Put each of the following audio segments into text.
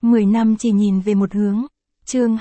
10 năm chỉ nhìn về một hướng. Chương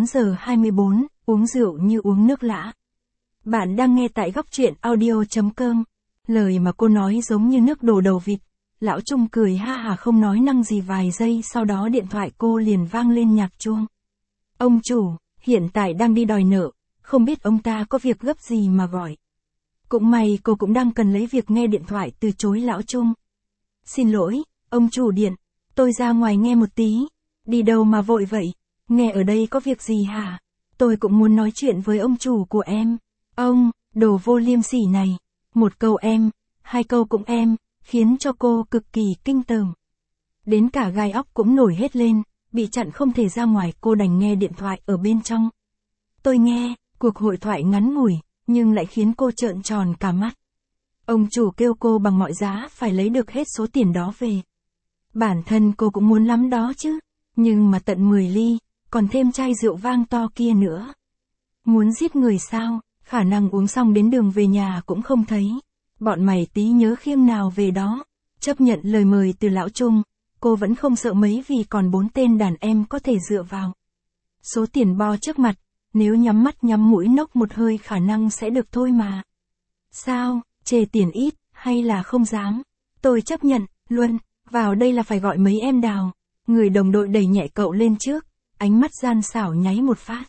24:24, uống rượu như uống nước lã. Bạn đang nghe tại góc truyện audio.com. Lời mà cô nói giống như nước đổ đầu vịt. Lão Trung cười ha hà không nói năng gì vài giây, sau đó điện thoại cô liền vang lên nhạc chuông. Ông chủ, hiện tại đang đi đòi nợ, không biết ông ta có việc gấp gì mà gọi. Cũng may cô cũng đang cần lấy việc nghe điện thoại từ chối Lão Trung. Xin lỗi, ông chủ điện, tôi ra ngoài nghe một tí. Đi đâu mà vội vậy? Nghe ở đây có việc gì hả? Tôi cũng muốn nói chuyện với ông chủ của em. Ông, đồ vô liêm sỉ này. Một câu em, hai câu cũng em, khiến cho cô cực kỳ kinh tởm. Đến cả gai óc cũng nổi hết lên, bị chặn không thể ra ngoài, cô đành nghe điện thoại ở bên trong. Tôi nghe, cuộc hội thoại ngắn ngủi, nhưng lại khiến cô trợn tròn cả mắt. Ông chủ kêu cô bằng mọi giá phải lấy được hết số tiền đó về. Bản thân cô cũng muốn lắm đó chứ, nhưng mà tận 10 ly, còn thêm chai rượu vang to kia nữa. Muốn giết người sao, khả năng uống xong đến đường về nhà cũng không thấy. Bọn mày tí nhớ khiêng nào về đó. Chấp nhận lời mời từ Lão Trung, cô vẫn không sợ mấy vì còn 4 tên đàn em có thể dựa vào. Số tiền bo trước mặt, nếu nhắm mắt nhắm mũi nốc một hơi khả năng sẽ được thôi mà. Sao, chê tiền ít, hay là không dám? Tôi chấp nhận, luôn, vào đây là phải gọi mấy em Đào. Người đồng đội đẩy nhẹ cậu lên trước, ánh mắt gian xảo nháy một phát.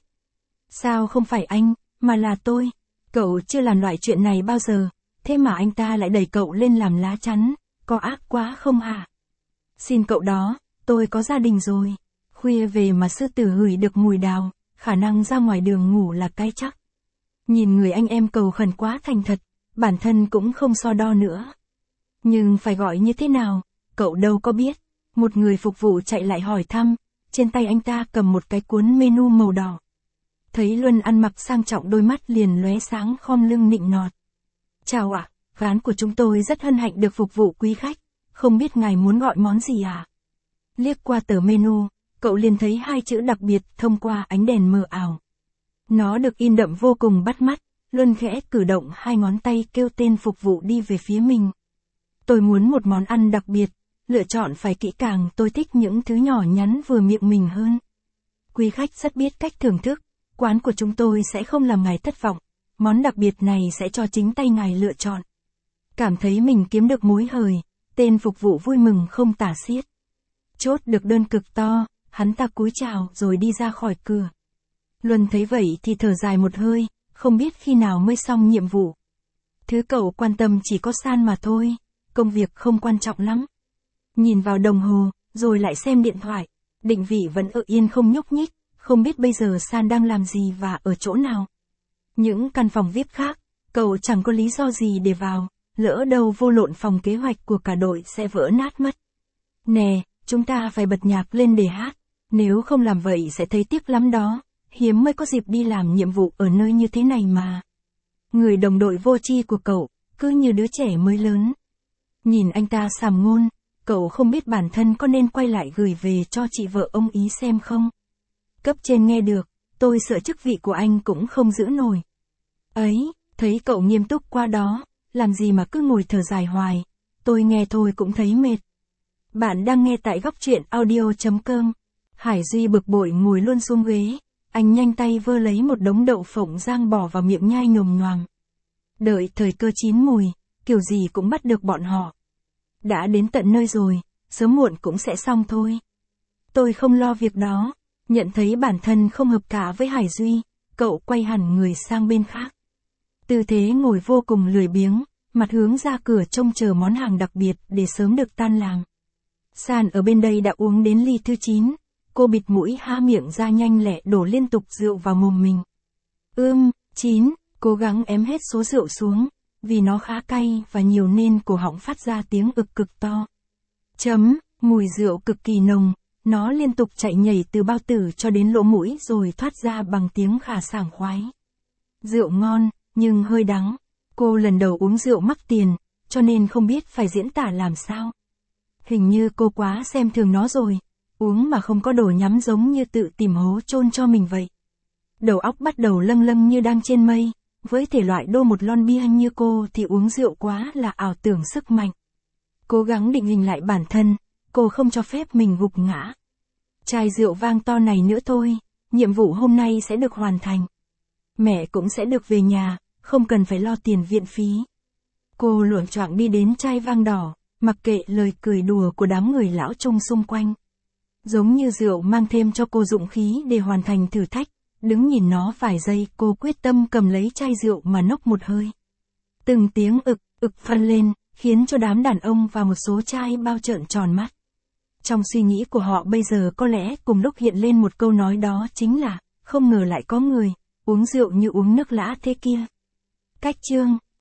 Sao không phải anh, mà là tôi? Cậu chưa làm loại chuyện này bao giờ, thế mà anh ta lại đẩy cậu lên làm lá chắn, có ác quá không hả? Xin cậu đó, tôi có gia đình rồi. Khuya về mà sư tử hửi được mùi đào, khả năng ra ngoài đường ngủ là cái chắc. Nhìn người anh em cầu khẩn quá thành thật, bản thân cũng không so đo nữa. Nhưng phải gọi như thế nào, cậu đâu có biết. Một người phục vụ chạy lại hỏi thăm, trên tay anh ta cầm một cái cuốn menu màu đỏ. Thấy Luân ăn mặc sang trọng, đôi mắt liền lóe sáng, khom lưng nịnh nọt. Chào ạ, quán của chúng tôi rất hân hạnh được phục vụ quý khách, không biết ngài muốn gọi món gì à? Liếc qua tờ menu, cậu liền thấy hai chữ đặc biệt thông qua ánh đèn mờ ảo. Nó được in đậm vô cùng bắt mắt, Luân khẽ cử động hai ngón tay kêu tên phục vụ đi về phía mình. Tôi muốn một món ăn đặc biệt, lựa chọn phải kỹ càng, tôi thích những thứ nhỏ nhắn vừa miệng mình hơn. Quý khách rất biết cách thưởng thức, quán của chúng tôi sẽ không làm ngài thất vọng, món đặc biệt này sẽ cho chính tay ngài lựa chọn. Cảm thấy mình kiếm được mối hời, tên phục vụ vui mừng không tả xiết. Chốt được đơn cực to, hắn ta cúi chào rồi đi ra khỏi cửa. Luân thấy vậy thì thở dài một hơi, không biết khi nào mới xong nhiệm vụ. Thứ cậu quan tâm chỉ có San mà thôi, công việc không quan trọng lắm. Nhìn vào đồng hồ, rồi lại xem điện thoại, định vị vẫn ở yên không nhúc nhích, không biết bây giờ San đang làm gì và ở chỗ nào. Những căn phòng VIP khác, cậu chẳng có lý do gì để vào, lỡ đâu vô lộn phòng kế hoạch của cả đội sẽ vỡ nát mất. Nè, chúng ta phải bật nhạc lên để hát, nếu không làm vậy sẽ thấy tiếc lắm đó, hiếm mới có dịp đi làm nhiệm vụ ở nơi như thế này mà. Người đồng đội vô tri của cậu, cứ như đứa trẻ mới lớn. Nhìn anh ta sàm ngôn, cậu không biết bản thân có nên quay lại gửi về cho chị vợ ông ý xem không. Cấp trên nghe được, tôi sợ chức vị của anh cũng không giữ nổi. Ấy, thấy cậu nghiêm túc qua đó, làm gì mà cứ ngồi thở dài hoài, tôi nghe thôi cũng thấy mệt. Bạn đang nghe tại góc truyện audio.com. Hải Duy bực bội ngồi luôn xuống ghế, anh nhanh tay vơ lấy một đống đậu phộng rang bỏ vào miệng nhai nhồm nhoàm. Đợi thời cơ chín mùi, kiểu gì cũng bắt được bọn họ. Đã đến tận nơi rồi, sớm muộn cũng sẽ xong thôi. Tôi không lo việc đó. Nhận thấy bản thân không hợp cả với Hải Duy, cậu quay hẳn người sang bên khác. Tư thế ngồi vô cùng lười biếng, mặt hướng ra cửa trông chờ món hàng đặc biệt để sớm được tan làm. San ở bên đây đã uống đến ly thứ 9, cô bịt mũi há miệng ra nhanh lẹ đổ liên tục rượu vào mồm mình. 9, cố gắng ém hết số rượu xuống, vì nó khá cay và nhiều nên cổ họng phát ra tiếng ực cực to. Mùi rượu cực kỳ nồng. Nó liên tục chạy nhảy từ bao tử cho đến lỗ mũi rồi thoát ra bằng tiếng khà sảng khoái. Rượu ngon, nhưng hơi đắng. Cô lần đầu uống rượu mắc tiền, cho nên không biết phải diễn tả làm sao. Hình như cô quá xem thường nó rồi, uống mà không có đồ nhắm giống như tự tìm hố chôn cho mình vậy. Đầu óc bắt đầu lâng lâng như đang trên mây, với thể loại đô một lon bia như cô thì uống rượu quá là ảo tưởng sức mạnh. Cố gắng định hình lại bản thân, cô không cho phép mình gục ngã. chai rượu vang to này nữa thôi, nhiệm vụ hôm nay sẽ được hoàn thành. Mẹ cũng sẽ được về nhà, không cần phải lo tiền viện phí. Cô luộm choạng đi đến chai vang đỏ, mặc kệ lời cười đùa của đám người lão trung xung quanh. Giống như rượu mang thêm cho cô dũng khí để hoàn thành thử thách, đứng nhìn nó vài giây cô quyết tâm cầm lấy chai rượu mà nốc một hơi. Từng tiếng ực, ực vang lên, khiến cho đám đàn ông và một số trai bao trợn tròn mắt. Trong suy nghĩ của họ bây giờ có lẽ cùng lúc hiện lên một câu nói đó chính là, không ngờ lại có người, uống rượu như uống nước lã thế kia. Cách chương